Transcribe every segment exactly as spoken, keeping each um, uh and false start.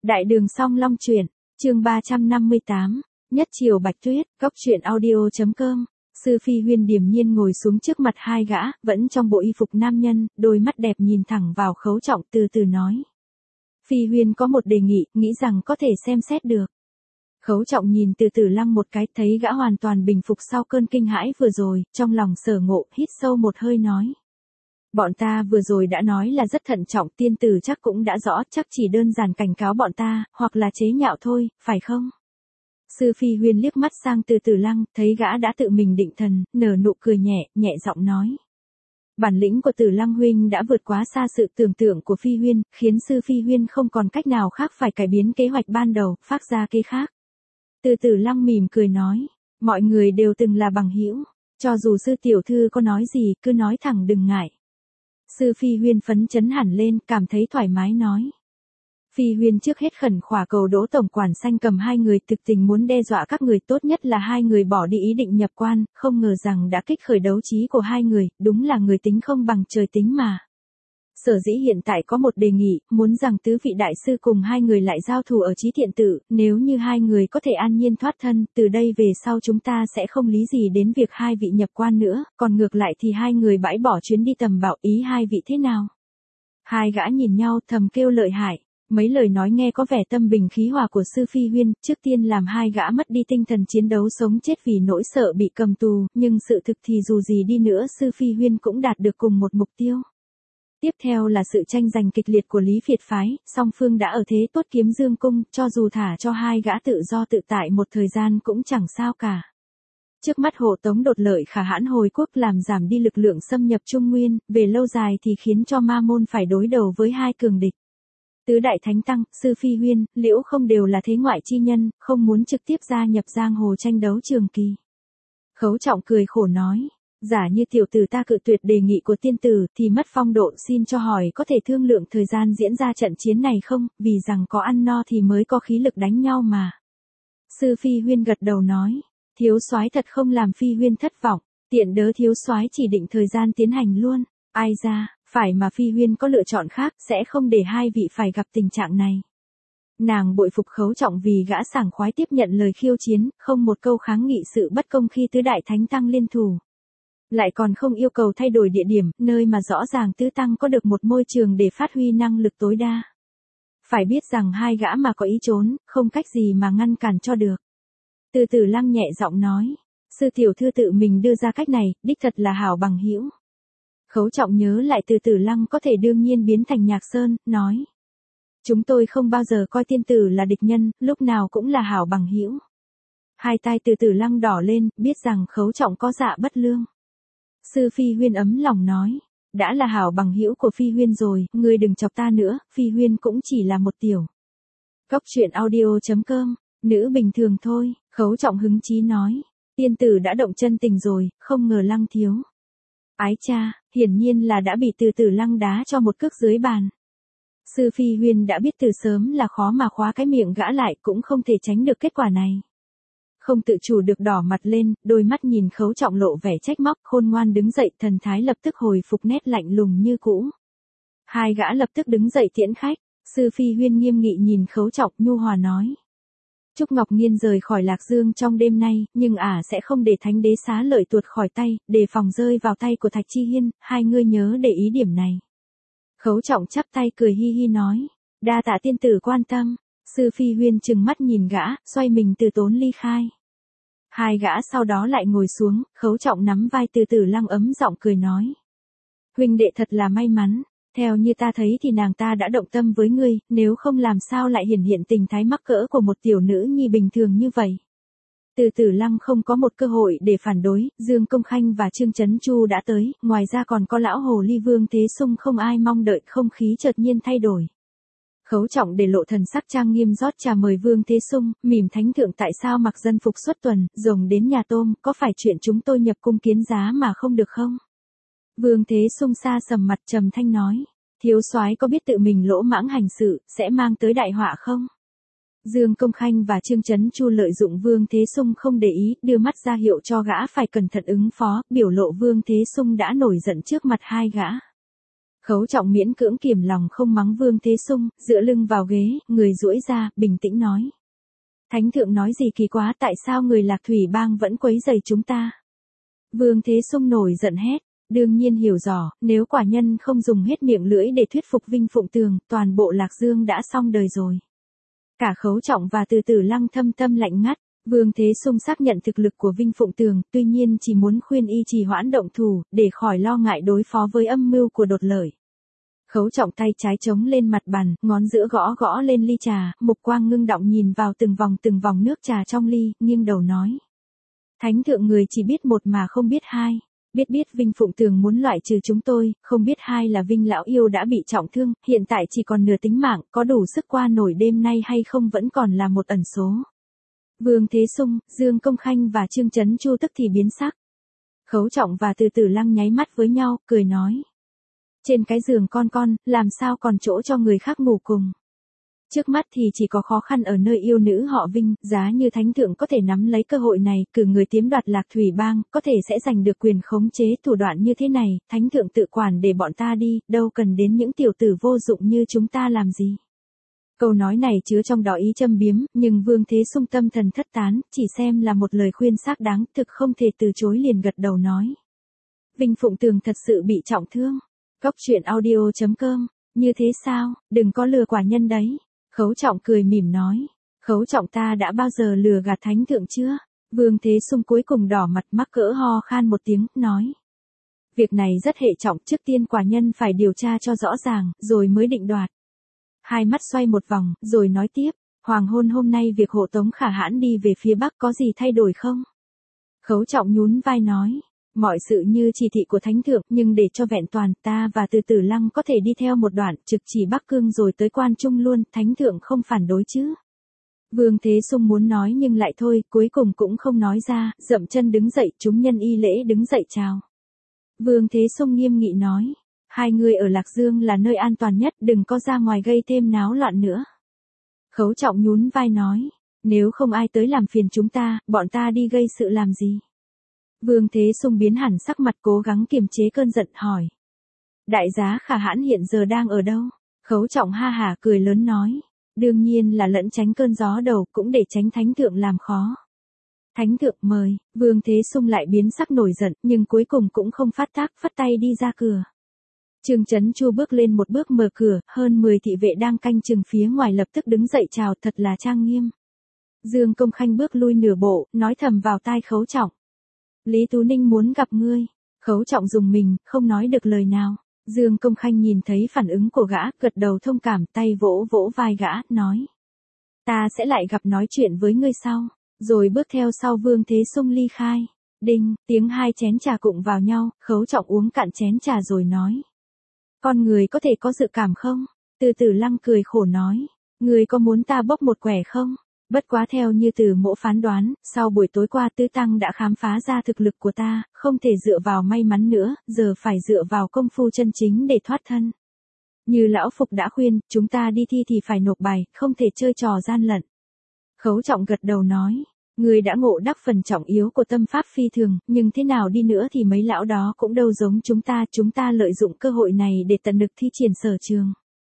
Đại đường song long truyện, chương ba trăm năm mươi tám, Nhất Triều Bạch Tuyết, góc truyện audio.com. Sư Phi Huyên điềm nhiên ngồi xuống trước mặt hai gã, vẫn trong bộ y phục nam nhân, đôi mắt đẹp nhìn thẳng vào Khấu Trọng từ từ nói. Phi Huyên có một đề nghị, nghĩ rằng có thể xem xét được. Khấu Trọng nhìn từ từ Lăng một cái, thấy gã hoàn toàn bình phục sau cơn kinh hãi vừa rồi, trong lòng sở ngộ, hít sâu một hơi nói. Bọn ta vừa rồi đã nói là rất thận trọng, tiên tử chắc cũng đã rõ, chắc chỉ đơn giản cảnh cáo bọn ta, hoặc là chế nhạo thôi, phải không? Sư Phi Huyên liếc mắt sang từ từ Lăng, thấy gã đã tự mình định thần, nở nụ cười nhẹ, nhẹ giọng nói. Bản lĩnh của Tử Lăng huynh đã vượt quá xa sự tưởng tượng của Phi Huyên, khiến Sư Phi Huyên không còn cách nào khác phải cải biến kế hoạch ban đầu, phát ra kế khác. Từ từ Lăng mỉm cười nói, mọi người đều từng là bằng hữu, cho dù sư tiểu thư có nói gì, cứ nói thẳng đừng ngại. Sư Phi Huyên phấn chấn hẳn lên, cảm thấy thoải mái nói. Phi Huyên trước hết khẩn khỏa cầu Đỗ tổng quản Xanh cầm hai người thực tình muốn đe dọa các người, tốt nhất là hai người bỏ đi ý định nhập quan, không ngờ rằng đã kích khởi đấu trí của hai người, đúng là người tính không bằng trời tính mà. Sở dĩ hiện tại có một đề nghị, muốn rằng tứ vị đại sư cùng hai người lại giao thủ ở Chí Thiện Tự, nếu như hai người có thể an nhiên thoát thân, từ đây về sau chúng ta sẽ không lý gì đến việc hai vị nhập quan nữa, còn ngược lại thì hai người bãi bỏ chuyến đi tầm bảo, ý hai vị thế nào? Hai gã nhìn nhau thầm kêu lợi hại, mấy lời nói nghe có vẻ tâm bình khí hòa của Sư Phi Huyên, trước tiên làm hai gã mất đi tinh thần chiến đấu sống chết vì nỗi sợ bị cầm tù, nhưng sự thực thì dù gì đi nữa Sư Phi Huyên cũng đạt được cùng một mục tiêu. Tiếp theo là sự tranh giành kịch liệt của Lý Việt phái, song phương đã ở thế tốt kiếm dương cung, cho dù thả cho hai gã tự do tự tại một thời gian cũng chẳng sao cả. Trước mắt hộ tống đột lợi khả hãn hồi quốc làm giảm đi lực lượng xâm nhập Trung Nguyên, về lâu dài thì khiến cho ma môn phải đối đầu với hai cường địch. Tứ đại thánh tăng, Sư Phi Huyên, Liễu không đều là thế ngoại chi nhân, không muốn trực tiếp gia nhập giang hồ tranh đấu trường kỳ. Khấu Trọng cười khổ nói. Giả như tiểu tử ta cự tuyệt đề nghị của tiên tử thì mất phong độ, xin cho hỏi có thể thương lượng thời gian diễn ra trận chiến này không, vì rằng có ăn no thì mới có khí lực đánh nhau mà. Sư Phi Huyên gật đầu nói, thiếu soái thật không làm Phi Huyên thất vọng, tiện đớ thiếu soái chỉ định thời gian tiến hành luôn, ai ra, phải mà Phi Huyên có lựa chọn khác, sẽ không để hai vị phải gặp tình trạng này. Nàng bội phục Khấu Trọng vì gã sảng khoái tiếp nhận lời khiêu chiến, không một câu kháng nghị sự bất công khi tứ đại thánh tăng liên thủ. Lại còn không yêu cầu thay đổi địa điểm, nơi mà rõ ràng tứ tăng có được một môi trường để phát huy năng lực tối đa. Phải biết rằng hai gã mà có ý trốn, không cách gì mà ngăn cản cho được. Từ từ Lăng nhẹ giọng nói, sư tiểu thư tự mình đưa ra cách này, đích thật là hảo bằng hữu. Khấu Trọng nhớ lại từ từ Lăng có thể đương nhiên biến thành Nhạc Sơn, nói. Chúng tôi không bao giờ coi tiên tử là địch nhân, lúc nào cũng là hảo bằng hữu. Hai tay từ từ Lăng đỏ lên, biết rằng Khấu Trọng có dạ bất lương. Sư Phi Huyên ấm lòng nói, đã là hảo bằng hữu của Phi Huyên rồi, ngươi đừng chọc ta nữa, Phi Huyên cũng chỉ là một tiểu. Góc truyện audio.com, nữ bình thường thôi, Khấu Trọng hứng chí nói, tiên tử đã động chân tình rồi, không ngờ Lăng thiếu. Ái cha, hiển nhiên là đã bị từ từ Lăng đá cho một cước dưới bàn. Sư Phi Huyên đã biết từ sớm là khó mà khóa cái miệng gã lại, cũng không thể tránh được kết quả này. Không tự chủ được đỏ mặt lên, đôi mắt nhìn Khấu Trọng lộ vẻ trách móc, khôn ngoan đứng dậy, thần thái lập tức hồi phục nét lạnh lùng như cũ. Hai gã lập tức đứng dậy tiễn khách, Sư Phi Huyên nghiêm nghị nhìn Khấu Trọng, nhu hòa nói. Trúc Ngọc Nghiên rời khỏi Lạc Dương trong đêm nay, nhưng ả sẽ không để Thánh Đế Xá Lợi tuột khỏi tay, đề phòng rơi vào tay của Thạch Chi Hiên, hai ngươi nhớ để ý điểm này. Khấu Trọng chắp tay cười hi hi nói, đa tạ tiên tử quan tâm. Sư Phi Huyên trừng mắt nhìn gã, xoay mình từ tốn ly khai. Hai gã sau đó lại ngồi xuống, Khấu Trọng nắm vai từ từ Lăng ấm giọng cười nói. Huynh đệ thật là may mắn, theo như ta thấy thì nàng ta đã động tâm với ngươi, nếu không làm sao lại hiển hiện tình thái mắc cỡ của một tiểu nữ nhi bình thường như vậy. Từ từ Lăng không có một cơ hội để phản đối, Dương Công Khanh và Trương Chấn Chu đã tới, ngoài ra còn có lão hồ ly Vương Thế Sung, không ai mong đợi, không khí chợt nhiên thay đổi. Khấu Trọng để lộ thần sắc trang nghiêm rót trà mời Vương Thế Sung, mỉm thánh thượng tại sao mặc dân phục xuất tuần, rồng đến nhà tôm, có phải chuyện chúng tôi nhập cung kiến giá mà không được không? Vương Thế Sung xa sầm mặt trầm thanh nói, thiếu soái có biết tự mình lỗ mãng hành sự, sẽ mang tới đại họa không? Dương Công Khanh và Trương Chấn Chu lợi dụng Vương Thế Sung không để ý, đưa mắt ra hiệu cho gã phải cẩn thận ứng phó, biểu lộ Vương Thế Sung đã nổi giận trước mặt hai gã. Khấu Trọng miễn cưỡng kiềm lòng không mắng Vương Thế Sung, dựa lưng vào ghế, người duỗi ra, bình tĩnh nói. Thánh thượng nói gì kỳ quá, tại sao người Lạc Thủy Bang vẫn quấy rầy chúng ta? Vương Thế Sung nổi giận hét, đương nhiên hiểu rõ, nếu quả nhân không dùng hết miệng lưỡi để thuyết phục Vinh Phụng Tường, toàn bộ Lạc Dương đã xong đời rồi. Cả Khấu Trọng và Từ Tử Lăng thâm tâm lạnh ngắt. Vương Thế Sung xác nhận thực lực của Vinh Phụng Tường, tuy nhiên chỉ muốn khuyên y trì hoãn động thủ, để khỏi lo ngại đối phó với âm mưu của Đột Lợi. Khấu Trọng tay trái chống lên mặt bàn, ngón giữa gõ gõ lên ly trà, mục quang ngưng động nhìn vào từng vòng từng vòng nước trà trong ly, nghiêng đầu nói. Thánh thượng người chỉ biết một mà không biết hai. Biết biết Vinh Phụng Tường muốn loại trừ chúng tôi, không biết hai là Vinh Lão Yêu đã bị trọng thương, hiện tại chỉ còn nửa tính mạng, có đủ sức qua nổi đêm nay hay không vẫn còn là một ẩn số. Vương Thế Sung, Dương Công Khanh và Trương Chấn Chu tức thì biến sắc. Khấu Trọng và Từ Tử Lăng nháy mắt với nhau, cười nói. Trên cái giường con con, làm sao còn chỗ cho người khác ngủ cùng. Trước mắt thì chỉ có khó khăn ở nơi yêu nữ họ Vinh, giá như thánh thượng có thể nắm lấy cơ hội này, cử người tiếm đoạt Lạc Thủy Bang, có thể sẽ giành được quyền khống chế thủ đoạn như thế này, thánh thượng tự quản để bọn ta đi, đâu cần đến những tiểu tử vô dụng như chúng ta làm gì. Câu nói này chứa trong đó ý châm biếm, nhưng Vương Thế Sung tâm thần thất tán, chỉ xem là một lời khuyên xác đáng, thực không thể từ chối liền gật đầu nói. Vinh Phụng Tường thật sự bị trọng thương. Cốc truyện audio chấm com, như thế sao, đừng có lừa quả nhân đấy. Khấu Trọng cười mỉm nói. Khấu Trọng ta đã bao giờ lừa gạt thánh thượng chưa? Vương Thế Sung cuối cùng đỏ mặt mắc cỡ ho khan một tiếng, nói. Việc này rất hệ trọng, trước tiên quả nhân phải điều tra cho rõ ràng, rồi mới định đoạt. Hai mắt xoay một vòng, rồi nói tiếp, hoàng hôn hôm nay việc hộ tống Khả Hãn đi về phía Bắc có gì thay đổi không? Khấu Trọng nhún vai nói, mọi sự như chỉ thị của thánh thượng, nhưng để cho vẹn toàn, ta và Từ Tử Lăng có thể đi theo một đoạn, trực chỉ Bắc Cương rồi tới Quan Trung luôn, thánh thượng không phản đối chứ? Vương Thế Sung muốn nói nhưng lại thôi, cuối cùng cũng không nói ra, dậm chân đứng dậy, chúng nhân y lễ đứng dậy chào. Vương Thế Sung nghiêm nghị nói. Hai người ở Lạc Dương là nơi an toàn nhất, đừng có ra ngoài gây thêm náo loạn nữa. Khấu Trọng nhún vai nói, nếu không ai tới làm phiền chúng ta, bọn ta đi gây sự làm gì? Vương Thế Sung biến hẳn sắc mặt cố gắng kiềm chế cơn giận hỏi. Đại giá Khả Hãn hiện giờ đang ở đâu? Khấu Trọng ha hả cười lớn nói, đương nhiên là lẫn tránh cơn gió đầu cũng để tránh thánh thượng làm khó. Thánh thượng mời, Vương Thế Sung lại biến sắc nổi giận, nhưng cuối cùng cũng không phát tác, phất tay đi ra cửa. Trương Chấn Chu bước lên một bước mở cửa, hơn mười thị vệ đang canh chừng phía ngoài lập tức đứng dậy chào thật là trang nghiêm. Dương Công Khanh bước lui nửa bộ, nói thầm vào tai Khấu Trọng. Lý Tú Ninh muốn gặp ngươi. Khấu Trọng dùng mình, không nói được lời nào. Dương Công Khanh nhìn thấy phản ứng của gã, gật đầu thông cảm, tay vỗ vỗ vai gã, nói. Ta sẽ lại gặp nói chuyện với ngươi sau. Rồi bước theo sau Vương Thế Sung ly khai. Đinh, tiếng hai chén trà cụng vào nhau, Khấu Trọng uống cạn chén trà rồi nói. Con người có thể có dự cảm không? Từ Tử Lăng cười khổ nói. Người có muốn ta bốc một quẻ không? Bất quá theo như Từ Mỗ phán đoán, sau buổi tối qua Tứ Tăng đã khám phá ra thực lực của ta, không thể dựa vào may mắn nữa, giờ phải dựa vào công phu chân chính để thoát thân. Như Lão Phục đã khuyên, chúng ta đi thi thì phải nộp bài, không thể chơi trò gian lận. Khấu Trọng gật đầu nói. Người đã ngộ đắc phần trọng yếu của tâm pháp phi thường, nhưng thế nào đi nữa thì mấy lão đó cũng đâu giống chúng ta, chúng ta lợi dụng cơ hội này để tận lực thi triển sở trường.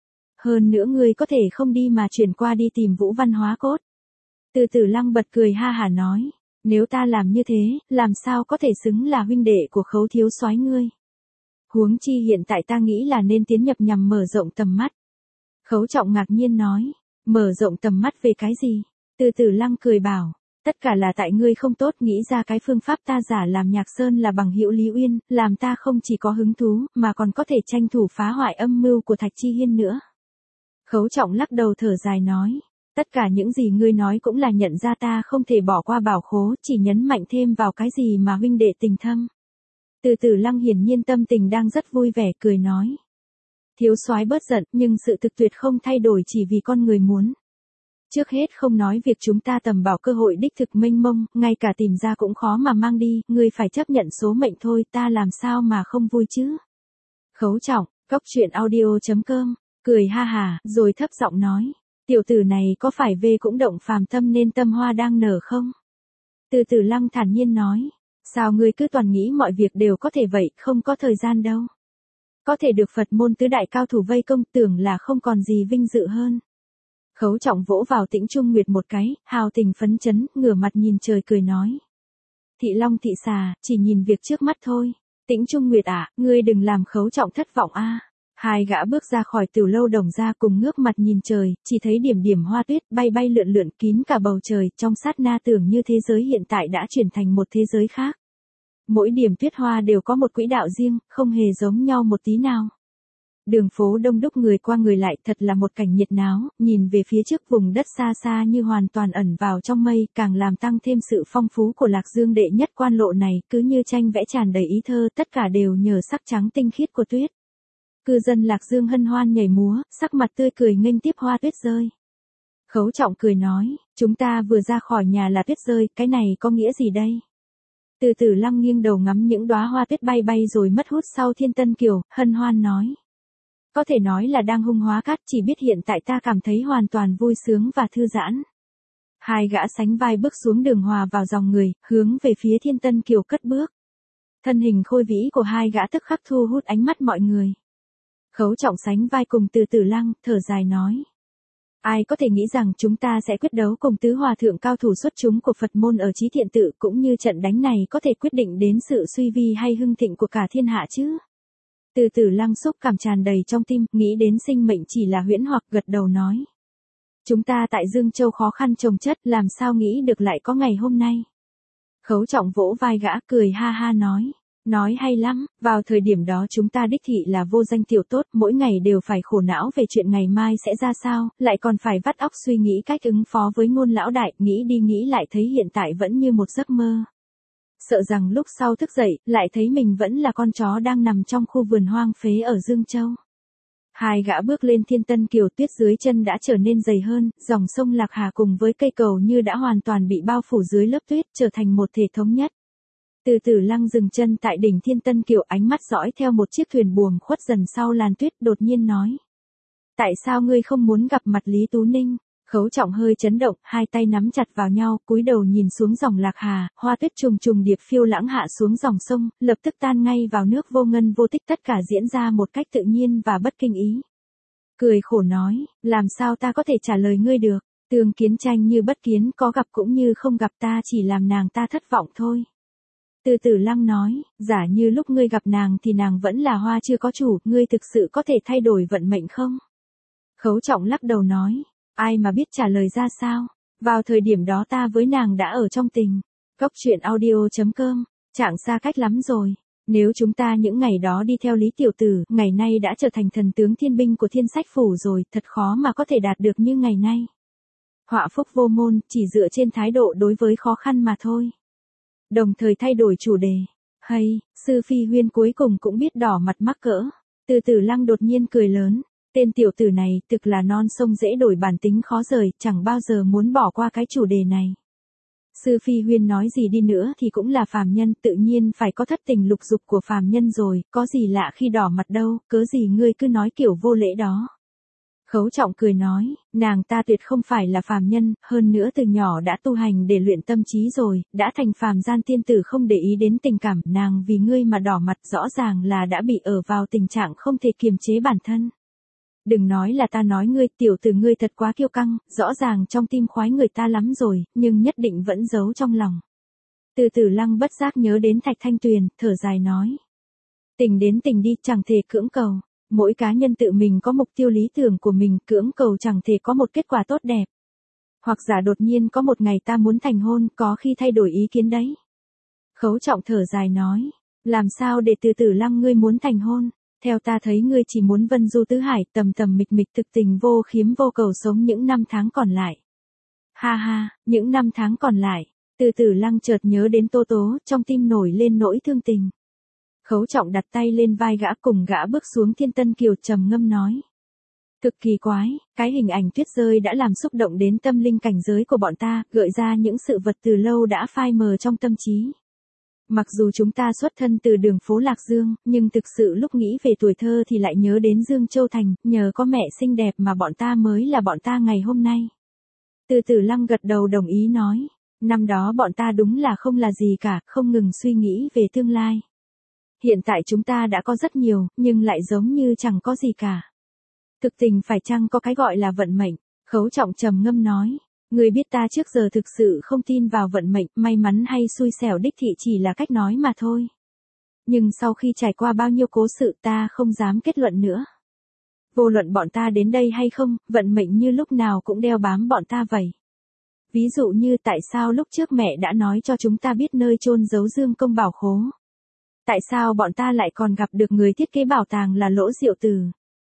Hơn nữa người có thể không đi mà chuyển qua đi tìm Vũ Văn Hóa Cốt. Từ Tử Lăng bật cười ha hả nói, nếu ta làm như thế, làm sao có thể xứng là huynh đệ của Khấu thiếu soái ngươi. Huống chi hiện tại ta nghĩ là nên tiến nhập nhằm mở rộng tầm mắt. Khấu Trọng ngạc nhiên nói, mở rộng tầm mắt về cái gì? Từ Tử Lăng cười bảo. Tất cả là tại ngươi không tốt, nghĩ ra cái phương pháp ta giả làm Nhạc Sơn là bằng hữu Lý Uyên, làm ta không chỉ có hứng thú, mà còn có thể tranh thủ phá hoại âm mưu của Thạch Chi Hiên nữa. Khấu Trọng lắc đầu thở dài nói, tất cả những gì ngươi nói cũng là nhận ra ta không thể bỏ qua bảo khố, chỉ nhấn mạnh thêm vào cái gì mà huynh đệ tình thâm. Từ Tử Lăng hiển nhiên tâm tình đang rất vui vẻ, cười nói. Thiếu soái bớt giận, nhưng sự thực tuyệt không thay đổi chỉ vì con người muốn. Trước hết không nói việc chúng ta tầm bảo cơ hội đích thực mênh mông, ngay cả tìm ra cũng khó mà mang đi, ngươi phải chấp nhận số mệnh thôi, ta làm sao mà không vui chứ. Khấu Trọng, cốc truyện audio chấm com, cười ha hà, rồi thấp giọng nói, tiểu tử này có phải về cũng động phàm tâm nên tâm hoa đang nở không? Từ Tử Lăng thản nhiên nói, sao ngươi cứ toàn nghĩ mọi việc đều có thể vậy, không có thời gian đâu. Có thể được Phật môn tứ đại cao thủ vây công tưởng là không còn gì vinh dự hơn. Khấu Trọng vỗ vào Tĩnh Trung Nguyệt một cái, hào tình phấn chấn, ngửa mặt nhìn trời cười nói. Thị Long thị xà, chỉ nhìn việc trước mắt thôi. Tĩnh Trung Nguyệt à, ngươi đừng làm Khấu Trọng thất vọng a. Hai gã bước ra khỏi Tiểu Lâu Đồng gia cùng ngước mặt nhìn trời, chỉ thấy điểm điểm hoa tuyết bay bay lượn lượn kín cả bầu trời, trong sát na tưởng như thế giới hiện tại đã chuyển thành một thế giới khác. Mỗi điểm tuyết hoa đều có một quỹ đạo riêng, không hề giống nhau một tí nào. Đường phố đông đúc người qua người lại, thật là một cảnh nhiệt náo, nhìn về phía trước vùng đất xa xa như hoàn toàn ẩn vào trong mây, càng làm tăng thêm sự phong phú của Lạc Dương đệ nhất quan lộ này, cứ như tranh vẽ tràn đầy ý thơ, tất cả đều nhờ sắc trắng tinh khiết của tuyết. Cư dân Lạc Dương hân hoan nhảy múa, sắc mặt tươi cười nghênh tiếp hoa tuyết rơi. Khấu Trọng cười nói, chúng ta vừa ra khỏi nhà là tuyết rơi, cái này có nghĩa gì đây? Từ Tử Lăng nghiêng đầu ngắm những đóa hoa tuyết bay bay rồi mất hút sau Thiên Tân Kiều, hân hoan nói. Có thể nói là đang hung hóa cát, chỉ biết hiện tại ta cảm thấy hoàn toàn vui sướng và thư giãn. Hai gã sánh vai bước xuống đường hòa vào dòng người, hướng về phía Thiên Tân Kiều cất bước. Thân hình khôi vĩ của hai gã tức khắc thu hút ánh mắt mọi người. Khấu Trọng sánh vai cùng Từ Tử Lăng, thở dài nói. Ai có thể nghĩ rằng chúng ta sẽ quyết đấu cùng tứ hòa thượng cao thủ xuất chúng của Phật môn ở Chí Thiện Tự, cũng như trận đánh này có thể quyết định đến sự suy vi hay hưng thịnh của cả thiên hạ chứ. Từ Tử Lăng xúc cảm tràn đầy trong tim, nghĩ đến sinh mệnh chỉ là huyễn hoặc, gật đầu nói. Chúng ta tại Dương Châu khó khăn chồng chất, làm sao nghĩ được lại có ngày hôm nay. Khấu Trọng vỗ vai gã cười ha ha nói. Nói hay lắm, vào thời điểm đó chúng ta đích thị là vô danh tiểu tốt, mỗi ngày đều phải khổ não về chuyện ngày mai sẽ ra sao, lại còn phải vắt óc suy nghĩ cách ứng phó với Ngôn lão đại, nghĩ đi nghĩ lại thấy hiện tại vẫn như một giấc mơ. Sợ rằng lúc sau thức dậy, lại thấy mình vẫn là con chó đang nằm trong khu vườn hoang phế ở Dương Châu. Hai gã bước lên Thiên Tân Kiều, tuyết dưới chân đã trở nên dày hơn, dòng sông Lạc Hà cùng với cây cầu như đã hoàn toàn bị bao phủ dưới lớp tuyết, trở thành một thể thống nhất. Từ Tử Lăng dừng chân tại đỉnh Thiên Tân Kiều, ánh mắt dõi theo một chiếc thuyền buồm khuất dần sau làn tuyết, đột nhiên nói. Tại sao ngươi không muốn gặp mặt Lý Tú Ninh? Khấu Trọng hơi chấn động, hai tay nắm chặt vào nhau, cúi đầu nhìn xuống dòng Lạc Hà, hoa tuyết trùng trùng điệp phiêu lãng hạ xuống dòng sông, lập tức tan ngay vào nước vô ngân vô tích, tất cả diễn ra một cách tự nhiên và bất kinh ý. Cười khổ nói, làm sao ta có thể trả lời ngươi được, Tương Kiến Tranh như bất kiến, có gặp cũng như không gặp, ta chỉ làm nàng ta thất vọng thôi. Từ Tử Lăng nói, giả như lúc ngươi gặp nàng thì nàng vẫn là hoa chưa có chủ, ngươi thực sự có thể thay đổi vận mệnh không? Khấu Trọng lắc đầu nói, ai mà biết trả lời ra sao, vào thời điểm đó ta với nàng đã ở trong tình. Cốc truyện audio chấm com, chẳng xa cách lắm rồi, nếu chúng ta những ngày đó đi theo Lý Tiểu Tử, ngày nay đã trở thành thần tướng thiên binh của Thiên Sách Phủ rồi, thật khó mà có thể đạt được như ngày nay. Họa phúc vô môn, chỉ dựa trên thái độ đối với khó khăn mà thôi. Đồng thời thay đổi chủ đề. Hay, Sư Phi Huyên cuối cùng cũng biết đỏ mặt mắc cỡ. Từ Tử Lăng đột nhiên cười lớn. Tên tiểu tử này thực là non sông dễ đổi, bản tính khó rời, chẳng bao giờ muốn bỏ qua cái chủ đề này. Sư Phi Huyên nói gì đi nữa thì cũng là phàm nhân, tự nhiên phải có thất tình lục dục của phàm nhân rồi, có gì lạ khi đỏ mặt đâu, cớ gì ngươi cứ nói kiểu vô lễ đó. Khấu Trọng cười nói, nàng ta tuyệt không phải là phàm nhân, hơn nữa từ nhỏ đã tu hành để luyện tâm trí rồi, đã thành phàm gian tiên tử không để ý đến tình cảm, nàng vì ngươi mà đỏ mặt rõ ràng là đã bị ở vào tình trạng không thể kiềm chế bản thân. Đừng nói là ta nói ngươi, tiểu tử ngươi thật quá kiêu căng, rõ ràng trong tim khoái người ta lắm rồi, nhưng nhất định vẫn giấu trong lòng. Từ Tử Lăng bất giác nhớ đến Thạch Thanh Tuyền, thở dài nói. Tình đến tình đi, chẳng thể cưỡng cầu. Mỗi cá nhân tự mình có mục tiêu lý tưởng của mình, cưỡng cầu chẳng thể có một kết quả tốt đẹp. Hoặc giả đột nhiên có một ngày ta muốn thành hôn, có khi thay đổi ý kiến đấy. Khấu Trọng thở dài nói, làm sao để Từ Tử Lăng ngươi muốn thành hôn, theo ta thấy ngươi chỉ muốn vân du tứ hải, tầm tầm mịch mịch thực tình vô khiếm vô cầu sống những năm tháng còn lại. Ha ha, những năm tháng còn lại, Từ Tử Lăng chợt nhớ đến Tô Tố, trong tim nổi lên nỗi thương tình. Khấu Trọng đặt tay lên vai gã, cùng gã bước xuống Thiên Tân Kiều, trầm ngâm nói. Cực kỳ quái, cái hình ảnh tuyết rơi đã làm xúc động đến tâm linh cảnh giới của bọn ta, gợi ra những sự vật từ lâu đã phai mờ trong tâm trí. Mặc dù chúng ta xuất thân từ đường phố Lạc Dương, nhưng thực sự lúc nghĩ về tuổi thơ thì lại nhớ đến Dương Châu Thành, nhờ có mẹ xinh đẹp mà bọn ta mới là bọn ta ngày hôm nay. Từ Tử Lăng gật đầu đồng ý nói, năm đó bọn ta đúng là không là gì cả, không ngừng suy nghĩ về tương lai. Hiện tại chúng ta đã có rất nhiều, nhưng lại giống như chẳng có gì cả. Thực tình phải chăng có cái gọi là vận mệnh? Khấu Trọng trầm ngâm nói. Ngươi biết ta trước giờ thực sự không tin vào vận mệnh, may mắn hay xui xẻo đích thị chỉ là cách nói mà thôi. Nhưng sau khi trải qua bao nhiêu cố sự ta không dám kết luận nữa. Vô luận bọn ta đến đây hay không, vận mệnh như lúc nào cũng đeo bám bọn ta vậy. Ví dụ như tại sao lúc trước mẹ đã nói cho chúng ta biết nơi chôn giấu Dương Công bảo khố. Tại sao bọn ta lại còn gặp được người thiết kế bảo tàng là Lỗ Diệu Từ.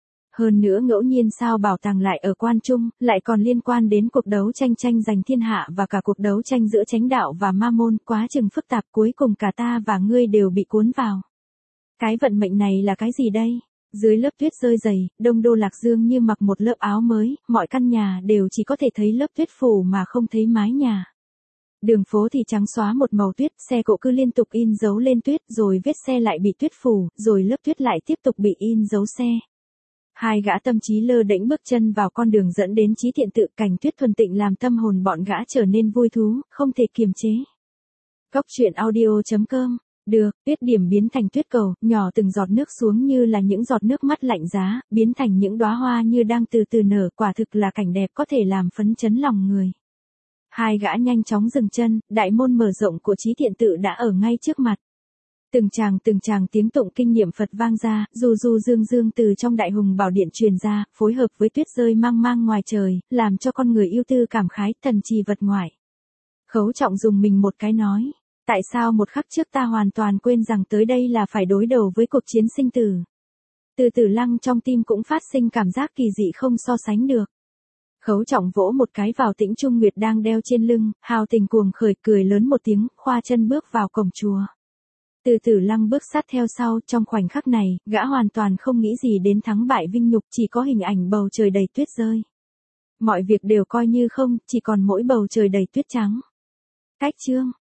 Hơn nữa ngẫu nhiên sao bảo tàng lại ở Quan Trung, lại còn liên quan đến cuộc đấu tranh tranh giành thiên hạ và cả cuộc đấu tranh giữa chánh đạo và ma môn, quá chừng phức tạp, cuối cùng cả ta và ngươi đều bị cuốn vào. Cái vận mệnh này là cái gì đây? Dưới lớp tuyết rơi dày, Đông Đô Lạc Dương như mặc một lớp áo mới, mọi căn nhà đều chỉ có thể thấy lớp tuyết phủ mà không thấy mái nhà. Đường phố thì trắng xóa một màu tuyết, xe cộ cứ liên tục in dấu lên tuyết, rồi vết xe lại bị tuyết phủ, rồi lớp tuyết lại tiếp tục bị in dấu xe. Hai gã tâm trí lơ đễnh bước chân vào con đường dẫn đến Chí Thiện Tự, cảnh tuyết thuần tịnh làm tâm hồn bọn gã trở nên vui thú, không thể kiềm chế. Góc truyện audio chấm com. Được, tuyết điểm biến thành tuyết cầu, nhỏ từng giọt nước xuống như là những giọt nước mắt lạnh giá, biến thành những đóa hoa như đang từ từ nở, quả thực là cảnh đẹp có thể làm phấn chấn lòng người. Hai gã nhanh chóng dừng chân, đại môn mở rộng của Chí Thiện Tự đã ở ngay trước mặt. Từng tràng từng tràng tiếng tụng kinh niệm Phật vang ra, du du dương dương từ trong Đại Hùng Bảo Điện truyền ra, phối hợp với tuyết rơi mang mang ngoài trời, làm cho con người yêu tư cảm khái, thần trì vật ngoại. Khấu Trọng dùng mình một cái nói, tại sao một khắc trước ta hoàn toàn quên rằng tới đây là phải đối đầu với cuộc chiến sinh tử. Từ Tử Lăng trong tim cũng phát sinh cảm giác kỳ dị không so sánh được. Khấu Trọng vỗ một cái vào Tĩnh Trung Nguyệt đang đeo trên lưng, hào tình cuồng khởi, cười lớn một tiếng, khoa chân bước vào cổng chùa. Từ Tử Lăng bước sát theo sau, trong khoảnh khắc này, gã hoàn toàn không nghĩ gì đến thắng bại vinh nhục, chỉ có hình ảnh bầu trời đầy tuyết rơi. Mọi việc đều coi như không, chỉ còn mỗi bầu trời đầy tuyết trắng. Cách chương